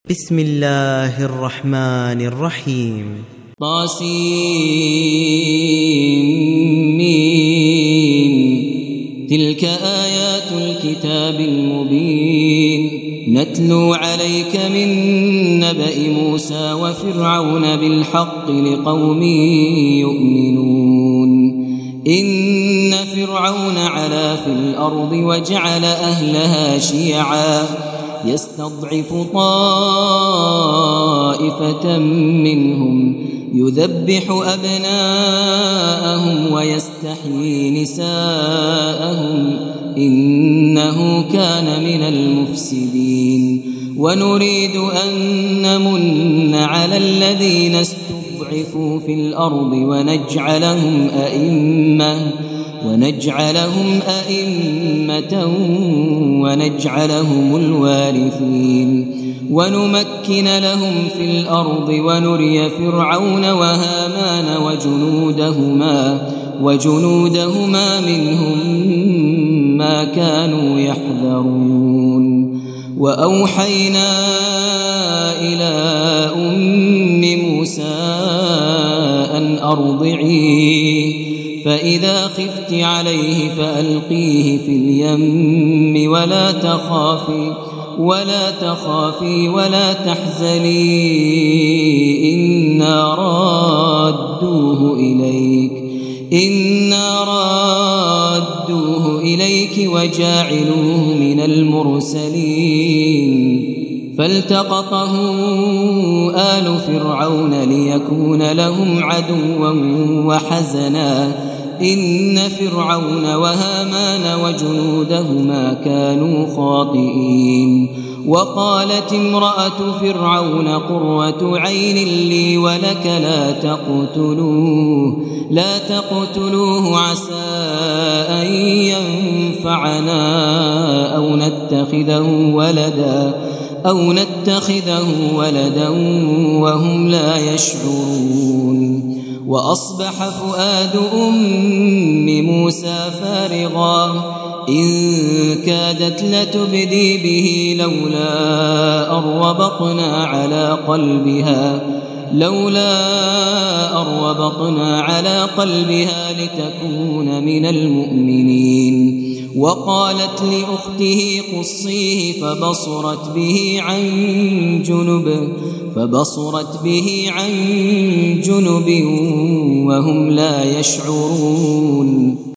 بسم الله الرحمن الرحيم طاسمين تلك آيات الكتاب المبين نتلو عليك من نبأ موسى وفرعون بالحق لقوم يؤمنون إن فرعون علا في الأرض وجعل أهلها شيعا يستضعف طائفة منهم يذبح أبناءهم ويستحيي نساءهم إنه كان من المفسدين ونريد أن نمن على الذين استضعفوا في الأرض ونجعلهم أئمة ونجعلهم الوارثين ونمكن لهم في الأرض ونري فرعون وهامان وجنودهما منهم ما كانوا يحذرون وأوحينا إلى أم موسى أن أرضعيه فإذا خفت عليه فألقيه في اليم ولا تخافي ولا تحزني إنا رادوه إليك وجاعلوه من المرسلين فالتقطه آل فرعون ليكون لهم عدوا وحزنا إن فرعون وهامان وجنودهما كانوا خاطئين وقالت امرأة فرعون قرة عين لي ولك لا تقتلوه عسى أن ينفعنا أو نتخذه ولدا وهم لا يشعرون وأصبح فؤاد أم موسى فارغا إن كادت لتبدي به لولا أن ربطنا على قلبها لتكون من المؤمنين وقالت لأخته قصيه فبصرت به عن جنب وهم لا يشعرون